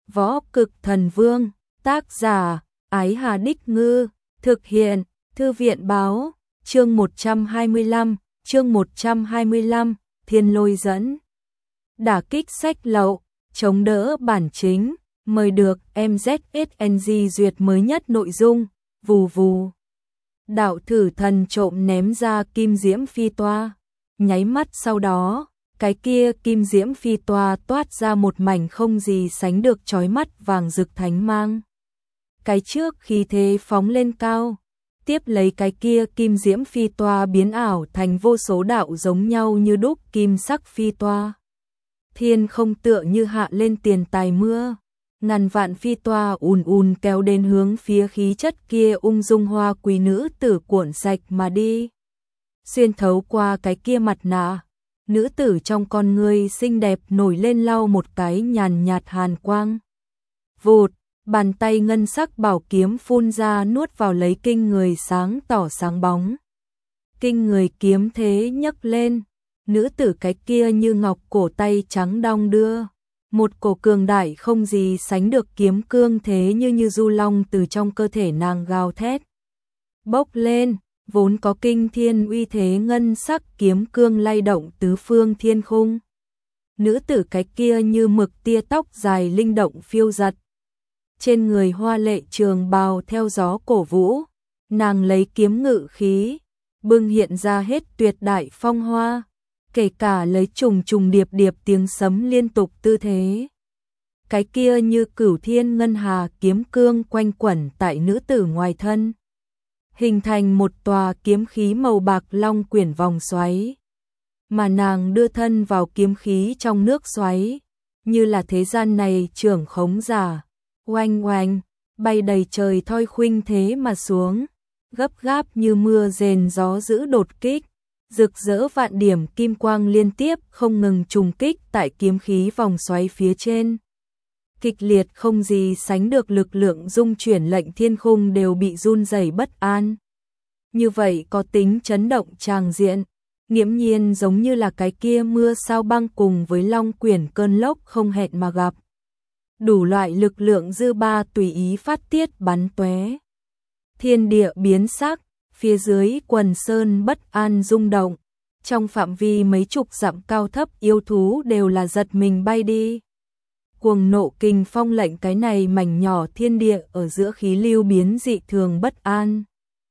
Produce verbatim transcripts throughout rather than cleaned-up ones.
Võ Cực Thần Vương, tác giả, Ái Hà Đích Ngư, thực hiện, Thư viện Báo, chương một trăm hai mươi lăm, chương một trăm hai mươi lăm, Thiên Lôi dẫn. Đả kích sách lậu, chống đỡ bản chính, mời được em zét ét en giê duyệt mới nhất nội dung, vù vù. Đạo thử thần trộm ném ra kim diễm phi toa, nháy mắt sau đó, cái kia kim diễm phi toa toát ra một mảnh không gì sánh được chói mắt vàng rực thánh mang. Cái trước khí thế phóng lên cao, tiếp lấy cái kia kim diễm phi toa biến ảo thành vô số đạo giống nhau như đúc kim sắc phi toa. Thiên không tựa như hạ lên tiền tài mưa, ngàn vạn phi toa ùn ùn kéo đến hướng phía khí chất kia ung dung hoa quý nữ tử cuộn sạch mà đi. Xuyên thấu qua cái kia mặt nạ, nữ tử trong con ngươi xinh đẹp nổi lên lau một cái nhàn nhạt hàn quang. Vụt, bàn tay ngân sắc bảo kiếm phun ra nuốt vào lấy kinh người sáng tỏ sáng bóng. Kinh người kiếm thế nhấc lên, nữ tử cái kia như ngọc cổ tay trắng đong đưa. Một cổ cường đại không gì sánh được kiếm cương thế như như du long từ trong cơ thể nàng gào thét. Bốc lên, vốn có kinh thiên uy thế ngân sắc kiếm cương lay động tứ phương thiên khung. Nữ tử cái kia như mực tia tóc dài linh động phiêu giật. Trên người hoa lệ trường bào theo gió cổ vũ, nàng lấy kiếm ngự khí, bưng hiện ra hết tuyệt đại phong hoa. Kể cả lấy trùng trùng điệp điệp tiếng sấm liên tục tư thế. Cái kia như cửu thiên ngân hà kiếm cương quanh quẩn tại nữ tử ngoài thân. Hình thành một tòa kiếm khí màu bạc long quyển vòng xoáy. Mà nàng đưa thân vào kiếm khí trong nước xoáy. Như là thế gian này trưởng khống giả. Oanh oanh, bay đầy trời thoi khuynh thế mà xuống. Gấp gáp như mưa rền gió dữ đột kích. Rực rỡ vạn điểm kim quang liên tiếp không ngừng trùng kích tại kiếm khí vòng xoáy phía trên. Kịch liệt không gì sánh được lực lượng dung chuyển lệnh thiên khung đều bị run rẩy bất an. Như vậy có tính chấn động tràng diện, nghiễm nhiên giống như là cái kia mưa sao băng cùng với long quyển cơn lốc không hẹn mà gặp. Đủ loại lực lượng dư ba tùy ý phát tiết bắn tóe. Thiên địa biến sắc. Phía dưới quần sơn bất an rung động, trong phạm vi mấy chục dặm cao thấp yêu thú đều là giật mình bay đi. Cuồng nộ kình phong lệnh cái này mảnh nhỏ thiên địa ở giữa khí lưu biến dị thường bất an.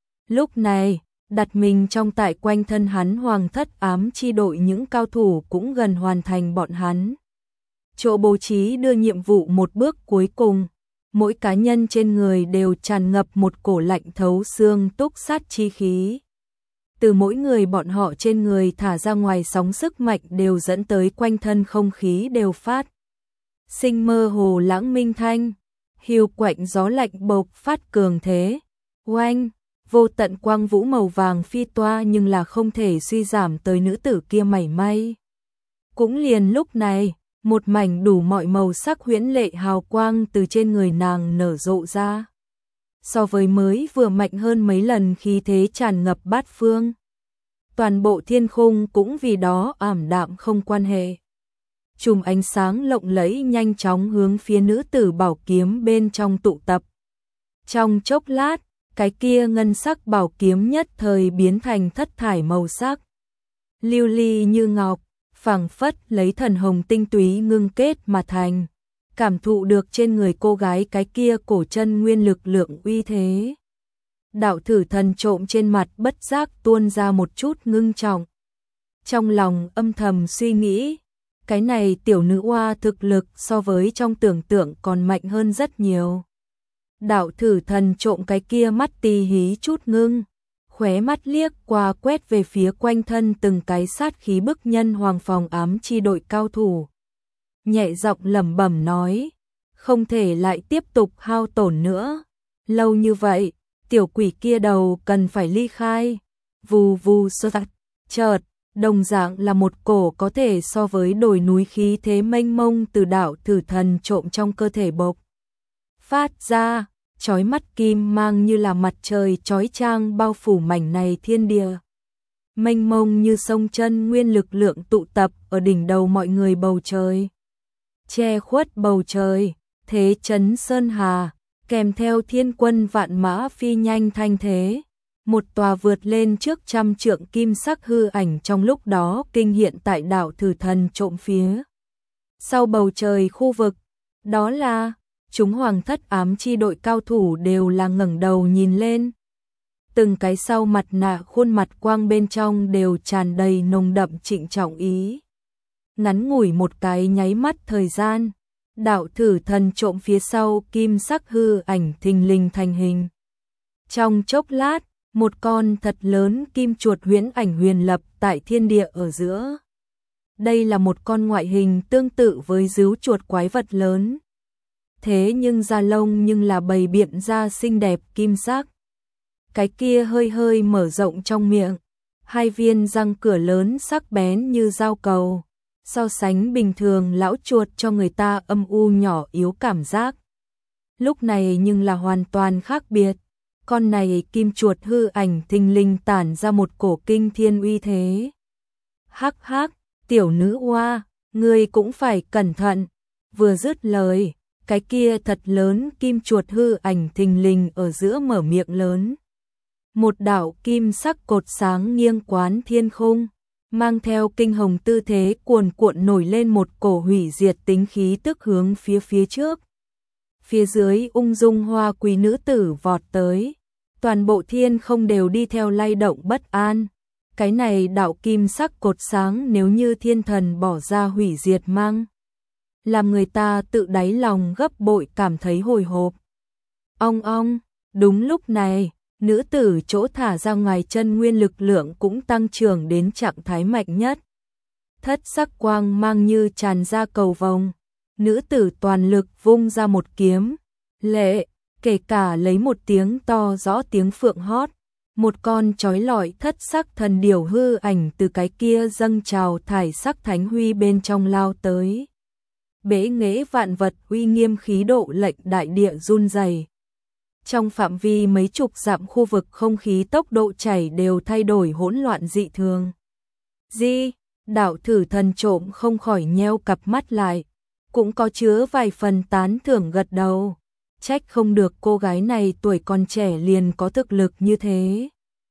Lúc này, đặt mình trong tại quanh thân hắn hoàng thất ám chi đội những cao thủ cũng gần hoàn thành bọn hắn. Chỗ bố trí đưa nhiệm vụ một bước cuối cùng. Mỗi cá nhân trên người đều tràn ngập một cổ lạnh thấu xương túc sát chi khí. Từ mỗi người bọn họ trên người thả ra ngoài sóng sức mạnh đều dẫn tới quanh thân không khí đều phát. Sinh mơ hồ lãng minh thanh, hiu quạnh gió lạnh bộc phát cường thế. Oanh, vô tận quang vũ màu vàng phi toa nhưng là không thể suy giảm tới nữ tử kia mảy may. Cũng liền lúc này, một mảnh đủ mọi màu sắc huyễn lệ hào quang từ trên người nàng nở rộ ra. So với mới vừa mạnh hơn mấy lần khí thế tràn ngập bát phương. Toàn bộ thiên khung cũng vì đó ảm đạm không quan hệ. Chùm ánh sáng lộng lẫy nhanh chóng hướng phía nữ tử bảo kiếm bên trong tụ tập. Trong chốc lát, cái kia ngân sắc bảo kiếm nhất thời biến thành thất thải màu sắc. Lưu ly như ngọc. Phảng phất lấy thần hồng tinh túy ngưng kết mà thành, cảm thụ được trên người cô gái cái kia cổ chân nguyên lực lượng uy thế. Đạo thử thần trộm trên mặt bất giác tuôn ra một chút ngưng trọng. Trong lòng âm thầm suy nghĩ, cái này tiểu nữ oa thực lực so với trong tưởng tượng còn mạnh hơn rất nhiều. Đạo thử thần trộm cái kia mắt tì hí chút ngưng. Khóe mắt liếc qua quét về phía quanh thân từng cái sát khí bức nhân hoàng phòng ám chi đội cao thủ. Nhẹ giọng lẩm bẩm nói, không thể lại tiếp tục hao tổn nữa. Lâu như vậy, tiểu quỷ kia đầu cần phải ly khai. Vù vù sơ tạc, chợt, đồng dạng là một cổ có thể so với đồi núi khí thế mênh mông từ đạo thử thần trộm trong cơ thể bộc phát ra. Chói mắt kim mang như là mặt trời chói chang bao phủ mảnh này thiên địa. Mênh mông như sông chân nguyên lực lượng tụ tập ở đỉnh đầu mọi người bầu trời. Che khuất bầu trời, thế chấn sơn hà, kèm theo thiên quân vạn mã phi nhanh thanh thế. Một tòa vượt lên trước trăm trượng kim sắc hư ảnh trong lúc đó kinh hiện tại đảo Thử Thần Trộm phía sau bầu trời khu vực. Đó là chúng hoàng thất ám chi đội cao thủ đều là ngẩng đầu nhìn lên. Từng cái sau mặt nạ khuôn mặt quang bên trong đều tràn đầy nồng đậm trịnh trọng ý. Ngắn ngủi một cái nháy mắt thời gian, đạo Thử Thần Trộm phía sau kim sắc hư ảnh thình lình thành hình. Trong chốc lát, một con thật lớn kim chuột huyễn ảnh huyền lập tại thiên địa ở giữa. Đây là một con ngoại hình tương tự với dứu chuột quái vật lớn. Thế nhưng da lông nhưng là bầy biện da xinh đẹp kim sắc. Cái kia hơi hơi mở rộng trong miệng, hai viên răng cửa lớn sắc bén như dao cầu. So sánh bình thường lão chuột cho người ta âm u nhỏ yếu cảm giác. Lúc này nhưng là hoàn toàn khác biệt. Con này kim chuột hư ảnh thình lình tản ra một cổ kinh thiên uy thế. Hắc hắc, tiểu nữ oa, ngươi cũng phải cẩn thận. Vừa dứt lời, cái kia thật lớn kim chuột hư ảnh thình lình ở giữa mở miệng lớn. Một đạo kim sắc cột sáng nghiêng quán thiên khung, mang theo kinh hồng tư thế cuồn cuộn nổi lên một cổ hủy diệt tính khí tức hướng phía phía trước. Phía dưới ung dung hoa quý nữ tử vọt tới, toàn bộ thiên không đều đi theo lay động bất an. Cái này đạo kim sắc cột sáng nếu như thiên thần bỏ ra hủy diệt mang, làm người ta tự đáy lòng gấp bội cảm thấy hồi hộp. Ong ong, đúng lúc này, nữ tử chỗ thả ra ngoài chân nguyên lực lượng cũng tăng trưởng đến trạng thái mạnh nhất. Thất sắc quang mang như tràn ra cầu vồng, nữ tử toàn lực vung ra một kiếm, lệ, kể cả lấy một tiếng to rõ tiếng phượng hót, một con chói lọi thất sắc thần điểu hư ảnh từ cái kia dâng trào thải sắc thánh huy bên trong lao tới. Bế nghễ vạn vật uy nghiêm khí độ lệnh đại địa run rẩy. Trong phạm vi mấy chục dặm khu vực không khí tốc độ chảy đều thay đổi hỗn loạn dị thường. Di, đạo Thử Thần Trộm không khỏi nheo cặp mắt lại, cũng có chứa vài phần tán thưởng gật đầu. Trách không được cô gái này tuổi còn trẻ liền có thực lực như thế.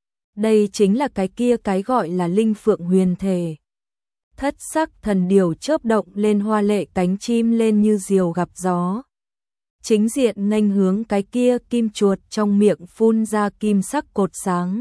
Đây chính là cái kia cái gọi là linh phượng huyền thể. Thất sắc thần điểu chớp động lên hoa lệ cánh chim lên như diều gặp gió. Chính diện nghênh hướng cái kia kim chuột trong miệng phun ra kim sắc cột sáng.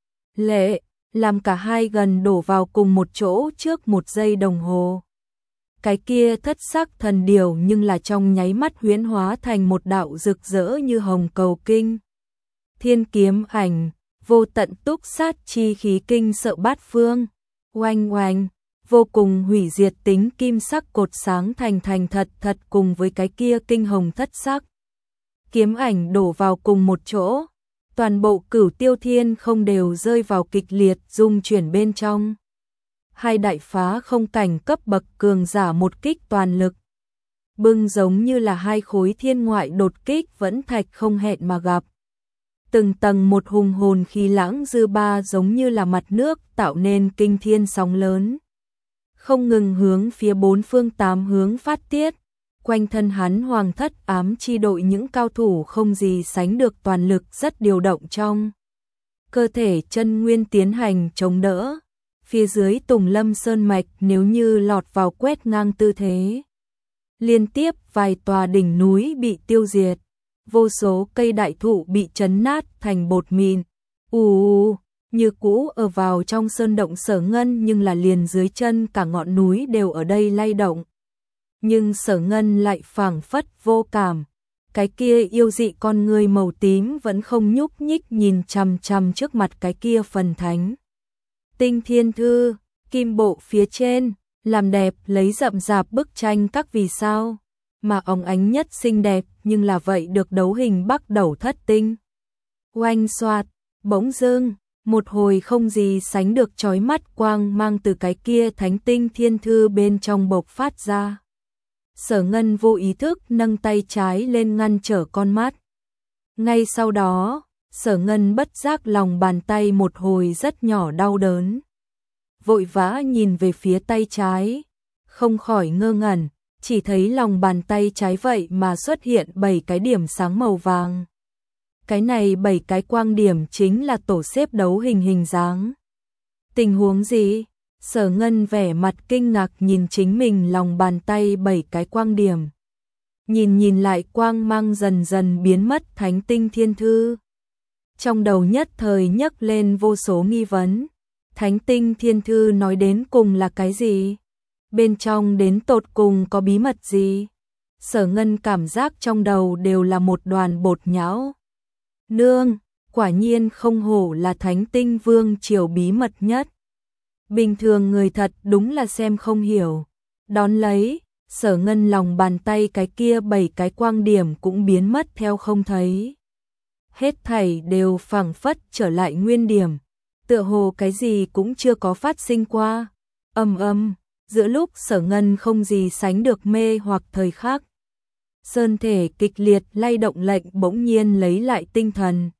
Lệ, làm cả hai gần đổ vào cùng một chỗ trước một giây đồng hồ. Cái kia thất sắc thần điểu nhưng là trong nháy mắt huyễn hóa thành một đạo rực rỡ như hồng cầu kinh. Thiên kiếm ảnh, vô tận túc sát chi khí kinh sợ bát phương. Oanh oanh, vô cùng hủy diệt tính kim sắc cột sáng thành thành thật thật cùng với cái kia kinh hồng thất sắc. Kiếm ảnh đổ vào cùng một chỗ, toàn bộ cửu tiêu thiên không đều rơi vào kịch liệt rung chuyển bên trong. Hai đại phá không cảnh cấp bậc cường giả một kích toàn lực. Bưng giống như là hai khối thiên ngoại đột kích vẫn thạch không hẹn mà gặp. Từng tầng một hùng hồn khí lãng dư ba giống như là mặt nước tạo nên kinh thiên sóng lớn. Không ngừng hướng phía bốn phương tám hướng phát tiết. Quanh thân hắn hoàng thất ám chi đội những cao thủ không gì sánh được toàn lực rất điều động trong. Cơ thể chân nguyên tiến hành chống đỡ. Phía dưới Tùng Lâm Sơn Mạch nếu như lọt vào quét ngang tư thế. Liên tiếp vài tòa đỉnh núi bị tiêu diệt. Vô số cây đại thụ bị chấn nát thành bột mịn. Ù ù, như cũ ở vào trong sơn động Sở Ngân nhưng là liền dưới chân cả ngọn núi đều ở đây lay động. Nhưng Sở Ngân lại phảng phất vô cảm. Cái kia yêu dị con người màu tím vẫn không nhúc nhích nhìn chằm chằm trước mặt cái kia phần thánh. Tinh Thiên Thư, kim bộ phía trên, làm đẹp lấy rậm rạp bức tranh các vì sao, mà óng ánh nhất xinh đẹp nhưng là vậy được đấu hình bắc đầu thất tinh. Oanh xoạt, bỗng dưng, một hồi không gì sánh được chói mắt quang mang từ cái kia thánh tinh thiên thư bên trong bộc phát ra. Sở Ngân vô ý thức nâng tay trái lên ngăn trở con mắt. Ngay sau đó, Sở Ngân bất giác lòng bàn tay một hồi rất nhỏ đau đớn. Vội vã nhìn về phía tay trái, không khỏi ngơ ngẩn, chỉ thấy lòng bàn tay trái vậy mà xuất hiện bảy cái điểm sáng màu vàng. Cái này bảy cái quang điểm chính là tổ xếp đấu hình hình dáng. Tình huống gì? Sở Ngân vẻ mặt kinh ngạc nhìn chính mình lòng bàn tay bảy cái quang điểm. Nhìn nhìn lại quang mang dần dần biến mất thánh tinh thiên thư. Trong đầu nhất thời nhấc lên vô số nghi vấn. Thánh tinh thiên thư nói đến cùng là cái gì? Bên trong đến tột cùng có bí mật gì? Sở Ngân cảm giác trong đầu đều là một đoàn bột nhão. Nương, quả nhiên không hổ là thánh tinh vương triều bí mật nhất. Bình thường người thật đúng là xem không hiểu. Đón lấy, Sở Ngân lòng bàn tay cái kia bảy cái quang điểm cũng biến mất theo không thấy. Hết thảy đều phảng phất trở lại nguyên điểm, tựa hồ cái gì cũng chưa có phát sinh qua. Âm âm, giữa lúc Sở Ngân không gì sánh được mê hoặc thời khắc. Sơn thể kịch liệt lay động lệnh bỗng nhiên lấy lại tinh thần.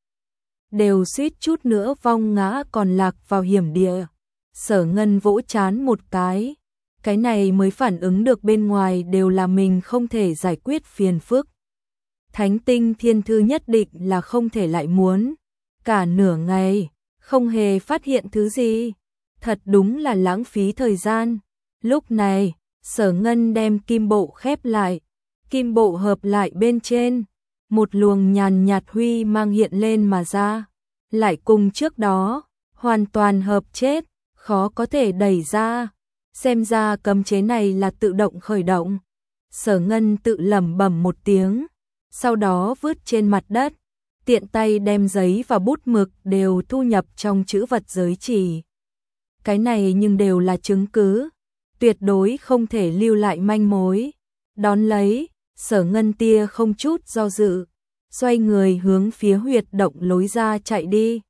Đều suýt chút nữa vong ngã còn lạc vào hiểm địa. Sở Ngân vỗ chán một cái. Cái này mới phản ứng được bên ngoài đều là mình không thể giải quyết phiền phức. Thánh tinh thiên thư nhất định là không thể lại muốn. Cả nửa ngày, không hề phát hiện thứ gì. Thật đúng là lãng phí thời gian. Lúc này, Sở Ngân đem kim bộ khép lại. Kim bộ hợp lại bên trên. Một luồng nhàn nhạt huy mang hiện lên mà ra. Lại cùng trước đó, hoàn toàn hợp chết, khó có thể đẩy ra. Xem ra cấm chế này là tự động khởi động. Sở Ngân tự lẩm bẩm một tiếng, sau đó vứt trên mặt đất, tiện tay đem giấy và bút mực đều thu nhập trong chữ vật giới chỉ. Cái này nhưng đều là chứng cứ, tuyệt đối không thể lưu lại manh mối. Đón lấy, Sở Ngân tia không chút do dự, xoay người hướng phía huyệt động lối ra chạy đi.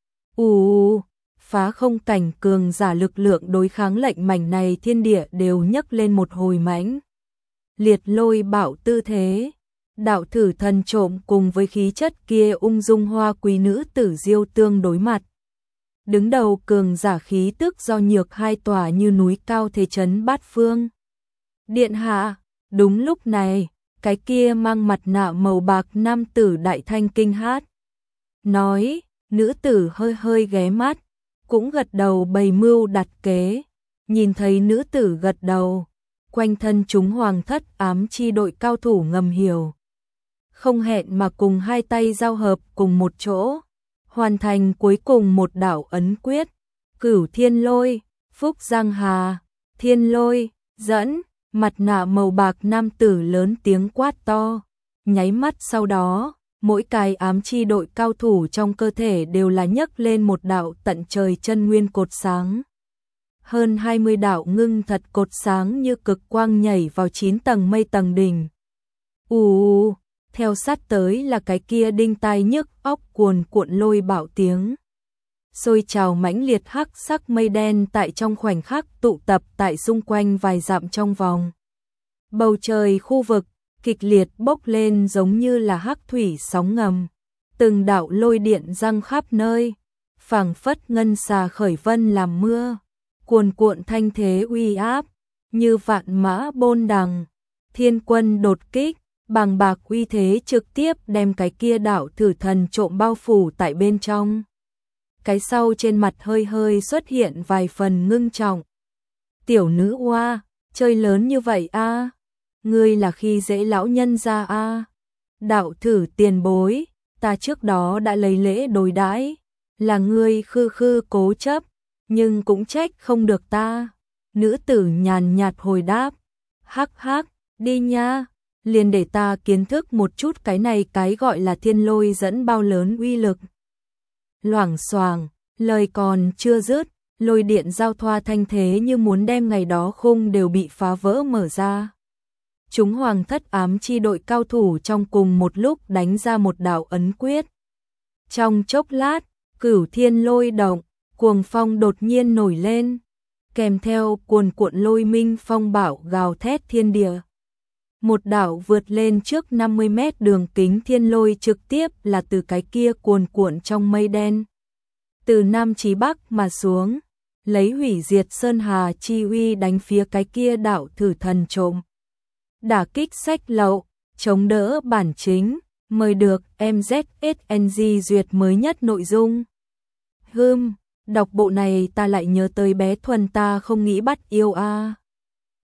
Ù, phá không cảnh cường giả lực lượng đối kháng lệnh mảnh này thiên địa đều nhấc lên một hồi mãnh liệt lôi bạo tư thế. Đạo thử thần trộm cùng với khí chất kia ung dung hoa quý nữ tử diêu tương đối mặt. Đứng đầu cường giả khí tức do nhược hai tòa như núi cao thế chấn bát phương. Điện hạ, đúng lúc này, cái kia mang mặt nạ màu bạc nam tử đại thanh kinh hát. Nói, nữ tử hơi hơi ghé mắt, cũng gật đầu bày mưu đặt kế. Nhìn thấy nữ tử gật đầu, quanh thân chúng hoàng thất ám chi đội cao thủ ngầm hiểu. Không hẹn mà cùng hai tay giao hợp cùng một chỗ, hoàn thành cuối cùng một đạo ấn quyết. Cửu thiên lôi, phúc giang hà, thiên lôi, dẫn, mặt nạ màu bạc nam tử lớn tiếng quát to. Nháy mắt sau đó, mỗi cái ám chi đội cao thủ trong cơ thể đều là nhấc lên một đạo tận trời chân nguyên cột sáng. Hơn hai mươi đạo ngưng thật cột sáng như cực quang nhảy vào chín tầng mây tầng đỉnh. Ù, theo sát tới là cái kia đinh tai nhức óc cuồn cuộn lôi bạo tiếng. Xôi trào mãnh liệt hắc sắc mây đen tại trong khoảnh khắc tụ tập tại xung quanh vài dặm trong vòng. Bầu trời khu vực kịch liệt bốc lên giống như là hắc thủy sóng ngầm. Từng đạo lôi điện răng khắp nơi, phảng phất ngân xà khởi vân làm mưa, cuồn cuộn thanh thế uy áp, như vạn mã bôn đằng, thiên quân đột kích, bàng bạc uy thế trực tiếp đem cái kia đạo thử thần trộm bao phủ tại bên trong. Cái sau trên mặt hơi hơi xuất hiện vài phần ngưng trọng. Tiểu nữ oa, chơi lớn như vậy a? Ngươi là khi dễ lão nhân ra a? Đạo thử tiền bối, ta trước đó đã lấy lễ đối đãi, là ngươi khư khư cố chấp, nhưng cũng trách không được ta. Nữ tử nhàn nhạt hồi đáp, hắc hắc, đi nha, liền để ta kiến thức một chút cái này cái gọi là thiên lôi dẫn bao lớn uy lực. Loảng xoảng, lời còn chưa dứt, lôi điện giao thoa thanh thế như muốn đem ngày đó khung đều bị phá vỡ mở ra. Chúng hoàng thất ám chi đội cao thủ trong cùng một lúc đánh ra một đạo ấn quyết. Trong chốc lát, cửu thiên lôi động, cuồng phong đột nhiên nổi lên, kèm theo cuồn cuộn lôi minh phong bạo gào thét thiên địa. Một đạo vượt lên trước năm mươi mét đường kính thiên lôi trực tiếp là từ cái kia cuồn cuộn trong mây đen. Từ Nam chí Bắc mà xuống, lấy hủy diệt sơn hà chi uy đánh phía cái kia đạo thử thần trộm. đả kích sách lậu, chống đỡ bản chính, mời được em zét ét en giê duyệt mới nhất nội dung. Hừm, đọc bộ này ta lại nhớ tới bé Thuần ta không nghĩ bắt yêu a. À.